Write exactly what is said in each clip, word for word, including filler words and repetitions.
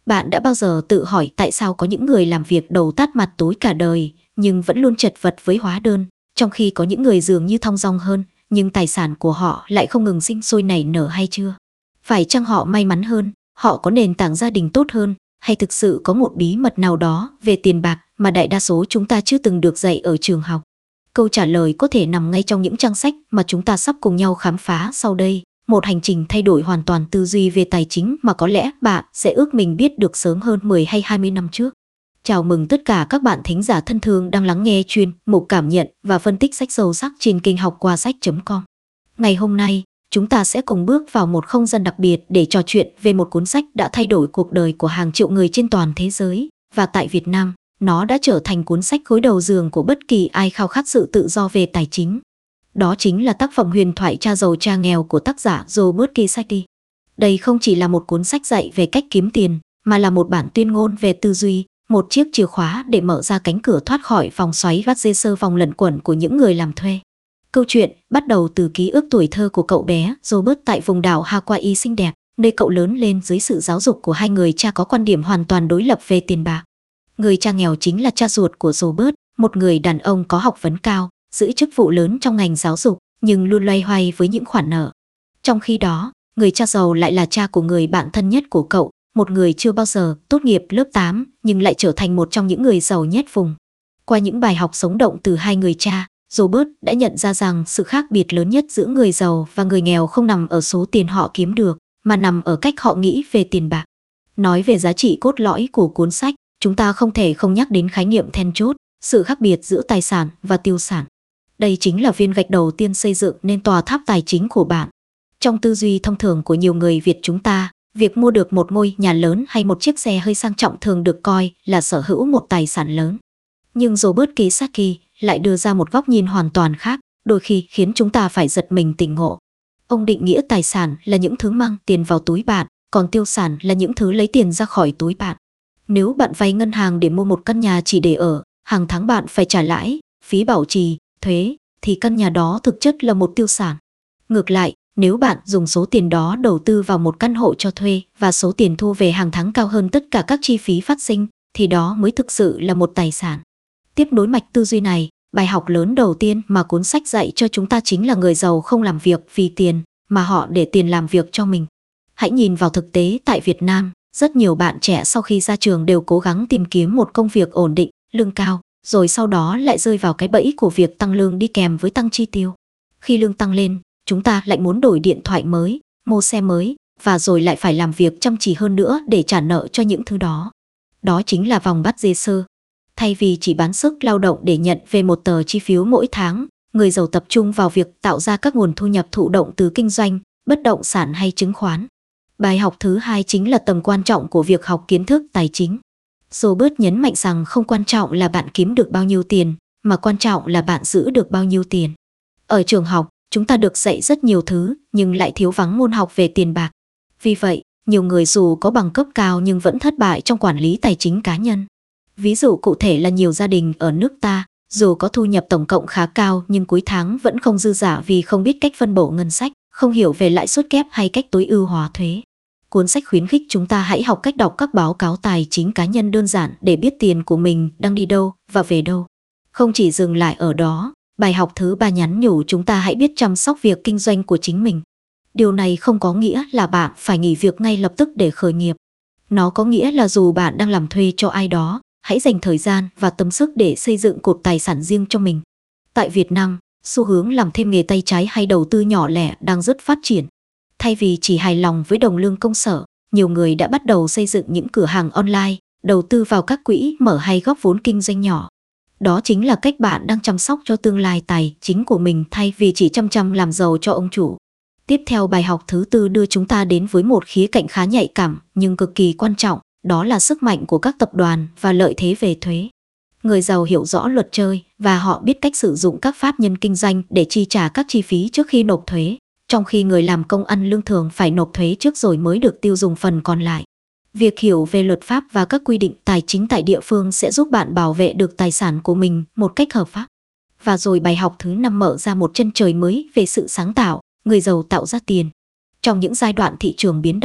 Bạn đã bao giờ tự hỏi tại sao có những người làm việc đầu tắt mặt tối cả đời nhưng vẫn luôn chật vật với hóa đơn, trong khi có những người dường như thong dong hơn nhưng tài sản của họ lại không ngừng sinh sôi nảy nở hay chưa? Phải chăng họ may mắn hơn, họ có nền tảng gia đình tốt hơn, hay thực sự có một bí mật nào đó về tiền bạc mà đại đa số chúng ta chưa từng được dạy ở trường học? Câu trả lời có thể nằm ngay trong những trang sách mà chúng ta sắp cùng nhau khám phá sau đây. Một hành trình thay đổi hoàn toàn tư duy về tài chính mà có lẽ bạn sẽ ước mình biết được sớm hơn mười hay hai mươi năm trước. Chào mừng tất cả các bạn thính giả thân thương đang lắng nghe chuyên mục cảm nhận và phân tích sách sâu sắc trên kênh học qua sách chấm com. Ngày hôm nay, chúng ta sẽ cùng bước vào một không gian đặc biệt để trò chuyện về một cuốn sách đã thay đổi cuộc đời của hàng triệu người trên toàn thế giới, và tại Việt Nam, nó đã trở thành cuốn sách gối đầu giường của bất kỳ ai khao khát sự tự do về tài chính. Đó chính là tác phẩm huyền thoại Cha giàu cha nghèo của tác giả Robert Kiyosaki. Đây không chỉ là một cuốn sách dạy về cách kiếm tiền, mà là một bản tuyên ngôn về tư duy, một chiếc chìa khóa để mở ra cánh cửa thoát khỏi vòng xoáy vắt dê sơ vòng lẩn quẩn của những người làm thuê. Câu chuyện bắt đầu từ ký ức tuổi thơ của cậu bé Robert tại vùng đảo Hawaii xinh đẹp, nơi cậu lớn lên dưới sự giáo dục của hai người cha có quan điểm hoàn toàn đối lập về tiền bạc. Người cha nghèo chính là cha ruột của Robert, một người đàn ông có học vấn cao, giữ chức vụ lớn trong ngành giáo dục, nhưng luôn loay hoay với những khoản nợ. Trong khi đó, người cha giàu lại là cha của người bạn thân nhất của cậu, một người chưa bao giờ tốt nghiệp lớp tám nhưng lại trở thành một trong những người giàu nhất vùng. Qua những bài học sống động từ hai người cha, Robert đã nhận ra rằng sự khác biệt lớn nhất giữa người giàu và người nghèo không nằm ở số tiền họ kiếm được, mà nằm ở cách họ nghĩ về tiền bạc. Nói về giá trị cốt lõi của cuốn sách, chúng ta không thể không nhắc đến khái niệm then chốt, sự khác biệt giữa tài sản và tiêu sản. Đây chính là viên gạch đầu tiên xây dựng nên tòa tháp tài chính của bạn. Trong tư duy thông thường của nhiều người Việt chúng ta, việc mua được một ngôi nhà lớn hay một chiếc xe hơi sang trọng thường được coi là sở hữu một tài sản lớn. Nhưng Robert Kiyosaki lại đưa ra một góc nhìn hoàn toàn khác, đôi khi khiến chúng ta phải giật mình tỉnh ngộ. Ông định nghĩa tài sản là những thứ mang tiền vào túi bạn, còn tiêu sản là những thứ lấy tiền ra khỏi túi bạn. Nếu bạn vay ngân hàng để mua một căn nhà chỉ để ở, hàng tháng bạn phải trả lãi, phí bảo trì, thuế, thì căn nhà đó thực chất là một tiêu sản. Ngược lại, nếu bạn dùng số tiền đó đầu tư vào một căn hộ cho thuê và số tiền thu về hàng tháng cao hơn tất cả các chi phí phát sinh, thì đó mới thực sự là một tài sản. Tiếp nối mạch tư duy này, bài học lớn đầu tiên mà cuốn sách dạy cho chúng ta chính là người giàu không làm việc vì tiền, mà họ để tiền làm việc cho mình. Hãy nhìn vào thực tế tại Việt Nam, rất nhiều bạn trẻ sau khi ra trường đều cố gắng tìm kiếm một công việc ổn định, lương cao, rồi sau đó lại rơi vào cái bẫy của việc tăng lương đi kèm với tăng chi tiêu. Khi lương tăng lên, chúng ta lại muốn đổi điện thoại mới, mua xe mới, và rồi lại phải làm việc chăm chỉ hơn nữa để trả nợ cho những thứ đó. Đó chính là vòng bắt dê sơ. Thay vì chỉ bán sức lao động để nhận về một tờ chi phiếu mỗi tháng, người giàu tập trung vào việc tạo ra các nguồn thu nhập thụ động từ kinh doanh, bất động sản hay chứng khoán. Bài học thứ hai chính là tầm quan trọng của việc học kiến thức tài chính. Robert nhấn mạnh rằng không quan trọng là bạn kiếm được bao nhiêu tiền, mà quan trọng là bạn giữ được bao nhiêu tiền. Ở trường học, chúng ta được dạy rất nhiều thứ, nhưng lại thiếu vắng môn học về tiền bạc. Vì vậy, nhiều người dù có bằng cấp cao nhưng vẫn thất bại trong quản lý tài chính cá nhân. Ví dụ cụ thể là nhiều gia đình ở nước ta, dù có thu nhập tổng cộng khá cao nhưng cuối tháng vẫn không dư giả vì không biết cách phân bổ ngân sách, không hiểu về lãi suất kép hay cách tối ưu hóa thuế. Cuốn sách khuyến khích chúng ta hãy học cách đọc các báo cáo tài chính cá nhân đơn giản để biết tiền của mình đang đi đâu và về đâu. Không chỉ dừng lại ở đó, bài học thứ ba nhắn nhủ chúng ta hãy biết chăm sóc việc kinh doanh của chính mình. Điều này không có nghĩa là bạn phải nghỉ việc ngay lập tức để khởi nghiệp. Nó có nghĩa là dù bạn đang làm thuê cho ai đó, hãy dành thời gian và tâm sức để xây dựng cột tài sản riêng cho mình. Tại Việt Nam, xu hướng làm thêm nghề tay trái hay đầu tư nhỏ lẻ đang rất phát triển. Thay vì chỉ hài lòng với đồng lương công sở, nhiều người đã bắt đầu xây dựng những cửa hàng online, đầu tư vào các quỹ mở hay góp vốn kinh doanh nhỏ. Đó chính là cách bạn đang chăm sóc cho tương lai tài chính của mình thay vì chỉ chăm chăm làm giàu cho ông chủ. Tiếp theo, bài học thứ tư đưa chúng ta đến với một khía cạnh khá nhạy cảm nhưng cực kỳ quan trọng, đó là sức mạnh của các tập đoàn và lợi thế về thuế. Người giàu hiểu rõ luật chơi và họ biết cách sử dụng các pháp nhân kinh doanh để chi trả các chi phí trước khi nộp thuế, trong khi người làm công ăn lương thường phải nộp thuế trước rồi mới được tiêu dùng phần còn lại. Việc hiểu về luật pháp và các quy định tài chính tại địa phương sẽ giúp bạn bảo vệ được tài sản của mình một cách hợp pháp. Và rồi bài học thứ năm mở ra một chân trời mới về sự sáng tạo, người giàu tạo ra tiền. Trong những giai đoạn thị trường biến động,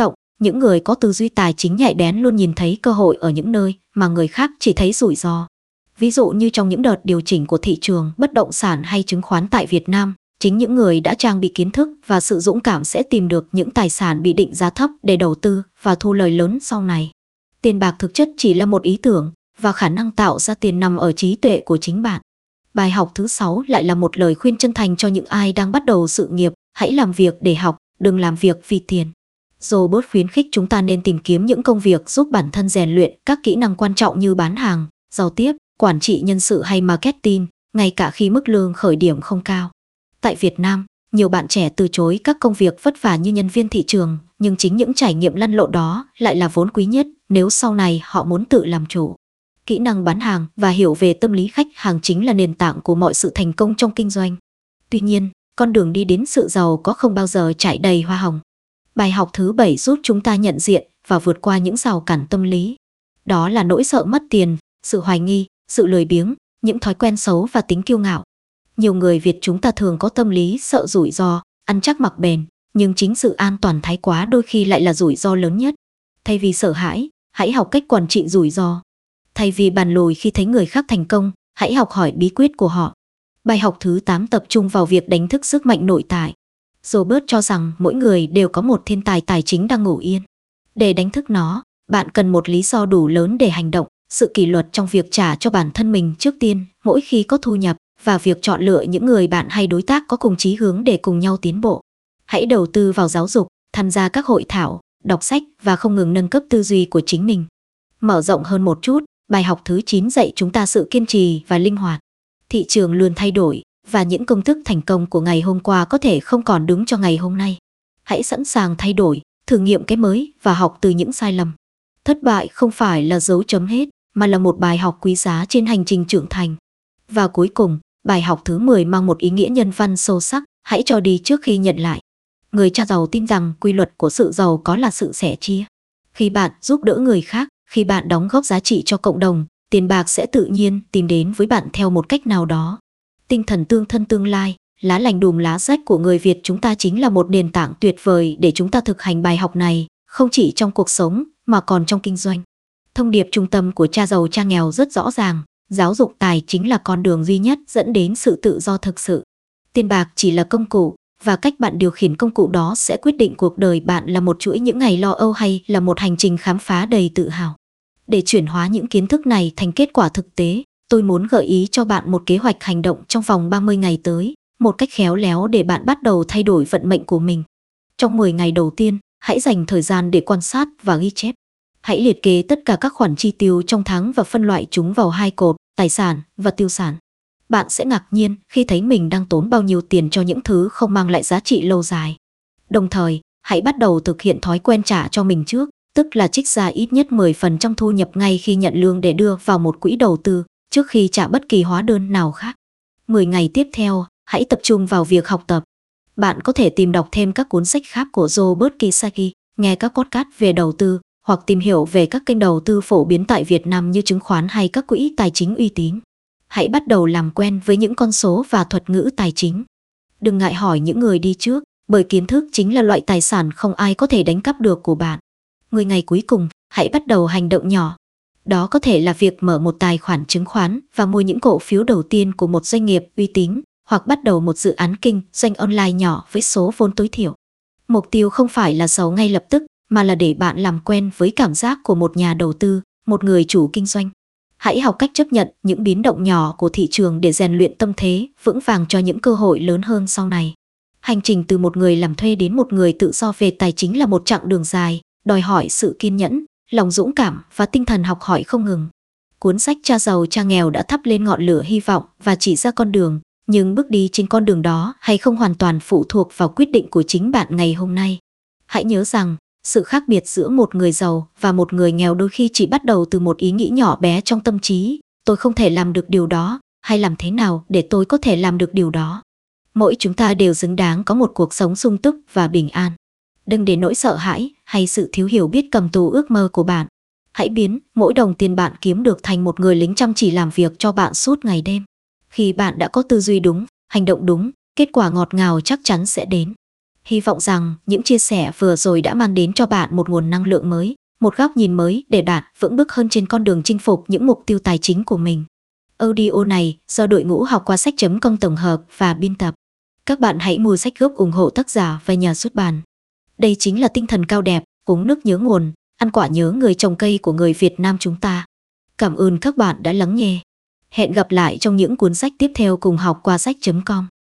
Những người có tư duy tài chính nhạy bén luôn nhìn thấy cơ hội ở những nơi mà người khác chỉ thấy rủi ro. Ví dụ như trong những đợt điều chỉnh của thị trường bất động sản hay chứng khoán tại Việt Nam, chính những người đã trang bị kiến thức và sự dũng cảm sẽ tìm được những tài sản bị định giá thấp để đầu tư và thu lời lớn sau này. Tiền bạc thực chất chỉ là một ý tưởng, và khả năng tạo ra tiền nằm ở trí tuệ của chính bạn. Bài học thứ sáu lại là một lời khuyên chân thành cho những ai đang bắt đầu sự nghiệp: hãy làm việc để học, đừng làm việc vì tiền. Robert khuyến khích chúng ta nên tìm kiếm những công việc giúp bản thân rèn luyện các kỹ năng quan trọng như bán hàng, giao tiếp, quản trị nhân sự hay marketing, ngay cả khi mức lương khởi điểm không cao. Tại Việt Nam, nhiều bạn trẻ từ chối các công việc vất vả như nhân viên thị trường, nhưng chính những trải nghiệm lăn lộn đó lại là vốn quý nhất nếu sau này họ muốn tự làm chủ. Kỹ năng bán hàng và hiểu về tâm lý khách hàng chính là nền tảng của mọi sự thành công trong kinh doanh. Tuy nhiên, con đường đi đến sự giàu có không bao giờ trải đầy hoa hồng. Bài học thứ bảy giúp chúng ta nhận diện và vượt qua những rào cản tâm lý. Đó là nỗi sợ mất tiền, sự hoài nghi, sự lười biếng, những thói quen xấu và tính kiêu ngạo. Nhiều người Việt chúng ta thường có tâm lý sợ rủi ro, ăn chắc mặc bền, nhưng chính sự an toàn thái quá đôi khi lại là rủi ro lớn nhất. Thay vì sợ hãi, hãy học cách quản trị rủi ro. Thay vì bàn lùi khi thấy người khác thành công, hãy học hỏi bí quyết của họ. Bài học thứ tám tập trung vào việc đánh thức sức mạnh nội tại. Robert cho rằng mỗi người đều có một thiên tài tài chính đang ngủ yên. Để đánh thức nó, bạn cần một lý do đủ lớn để hành động, sự kỷ luật trong việc trả cho bản thân mình trước tiên mỗi khi có thu nhập, và việc chọn lựa những người bạn hay đối tác có cùng chí hướng để cùng nhau tiến bộ. Hãy đầu tư vào giáo dục, tham gia các hội thảo, đọc sách và không ngừng nâng cấp tư duy của chính mình. Mở rộng hơn một chút, bài học thứ chín dạy chúng ta sự kiên trì và linh hoạt. Thị trường luôn thay đổi, và những công thức thành công của ngày hôm qua có thể không còn đúng cho ngày hôm nay. Hãy sẵn sàng thay đổi, thử nghiệm cái mới và học từ những sai lầm. Thất bại không phải là dấu chấm hết, mà là một bài học quý giá trên hành trình trưởng thành. Và cuối cùng, bài học thứ mười mang một ý nghĩa nhân văn sâu sắc: hãy cho đi trước khi nhận lại. Người cha giàu tin rằng quy luật của sự giàu có là sự sẻ chia. Khi bạn giúp đỡ người khác, khi bạn đóng góp giá trị cho cộng đồng, tiền bạc sẽ tự nhiên tìm đến với bạn theo một cách nào đó. Tinh thần tương thân tương lai, lá lành đùm lá rách của người Việt chúng ta chính là một nền tảng tuyệt vời để chúng ta thực hành bài học này, không chỉ trong cuộc sống mà còn trong kinh doanh. Thông điệp trung tâm của Cha giàu cha nghèo rất rõ ràng: giáo dục tài chính là con đường duy nhất dẫn đến sự tự do thực sự. Tiền bạc chỉ là công cụ, và cách bạn điều khiển công cụ đó sẽ quyết định cuộc đời bạn là một chuỗi những ngày lo âu hay là một hành trình khám phá đầy tự hào. Để chuyển hóa những kiến thức này thành kết quả thực tế, tôi muốn gợi ý cho bạn một kế hoạch hành động trong vòng ba mươi ngày tới, một cách khéo léo để bạn bắt đầu thay đổi vận mệnh của mình. Trong mười ngày đầu tiên, hãy dành thời gian để quan sát và ghi chép. Hãy liệt kê tất cả các khoản chi tiêu trong tháng và phân loại chúng vào hai cột: tài sản và tiêu sản. Bạn sẽ ngạc nhiên khi thấy mình đang tốn bao nhiêu tiền cho những thứ không mang lại giá trị lâu dài. Đồng thời, hãy bắt đầu thực hiện thói quen trả cho mình trước, tức là trích ra ít nhất mười phần trăm thu nhập ngay khi nhận lương để đưa vào một quỹ đầu tư, trước khi trả bất kỳ hóa đơn nào khác. mười ngày tiếp theo, hãy tập trung vào việc học tập. Bạn có thể tìm đọc thêm các cuốn sách khác của Robert Kiyosaki, nghe các podcast về đầu tư, hoặc tìm hiểu về các kênh đầu tư phổ biến tại Việt Nam như chứng khoán hay các quỹ tài chính uy tín. Hãy bắt đầu làm quen với những con số và thuật ngữ tài chính. Đừng ngại hỏi những người đi trước, bởi kiến thức chính là loại tài sản không ai có thể đánh cắp được của bạn. mười ngày cuối cùng, hãy bắt đầu hành động nhỏ. Đó có thể là việc mở một tài khoản chứng khoán và mua những cổ phiếu đầu tiên của một doanh nghiệp uy tín, hoặc bắt đầu một dự án kinh doanh online nhỏ với số vốn tối thiểu. Mục tiêu không phải là giàu ngay lập tức, mà là để bạn làm quen với cảm giác của một nhà đầu tư, một người chủ kinh doanh. Hãy học cách chấp nhận những biến động nhỏ của thị trường để rèn luyện tâm thế vững vàng cho những cơ hội lớn hơn sau này. Hành trình từ một người làm thuê đến một người tự do về tài chính là một chặng đường dài, đòi hỏi sự kiên nhẫn, lòng dũng cảm và tinh thần học hỏi không ngừng. Cuốn sách Cha giàu cha nghèo đã thắp lên ngọn lửa hy vọng và chỉ ra con đường, nhưng bước đi trên con đường đó hay không hoàn toàn phụ thuộc vào quyết định của chính bạn ngày hôm nay. Hãy nhớ rằng, sự khác biệt giữa một người giàu và một người nghèo đôi khi chỉ bắt đầu từ một ý nghĩ nhỏ bé trong tâm trí: tôi không thể làm được điều đó, hay làm thế nào để tôi có thể làm được điều đó. Mỗi chúng ta đều xứng đáng có một cuộc sống sung túc và bình an. Đừng để nỗi sợ hãi hay sự thiếu hiểu biết cầm tù ước mơ của bạn. Hãy biến mỗi đồng tiền bạn kiếm được thành một người lính chăm chỉ làm việc cho bạn suốt ngày đêm. Khi bạn đã có tư duy đúng, hành động đúng, kết quả ngọt ngào chắc chắn sẽ đến. Hy vọng rằng những chia sẻ vừa rồi đã mang đến cho bạn một nguồn năng lượng mới, một góc nhìn mới để bạn vững bước hơn trên con đường chinh phục những mục tiêu tài chính của mình. Audio này do đội ngũ học qua sách chấm com tổng hợp và biên tập. Các bạn hãy mua sách gốc ủng hộ tác giả và nhà xuất bản. Đây chính là tinh thần cao đẹp, uống nước nhớ nguồn, ăn quả nhớ người trồng cây của người Việt Nam chúng ta. Cảm ơn các bạn đã lắng nghe. Hẹn gặp lại trong những cuốn sách tiếp theo cùng học qua sách chấm com.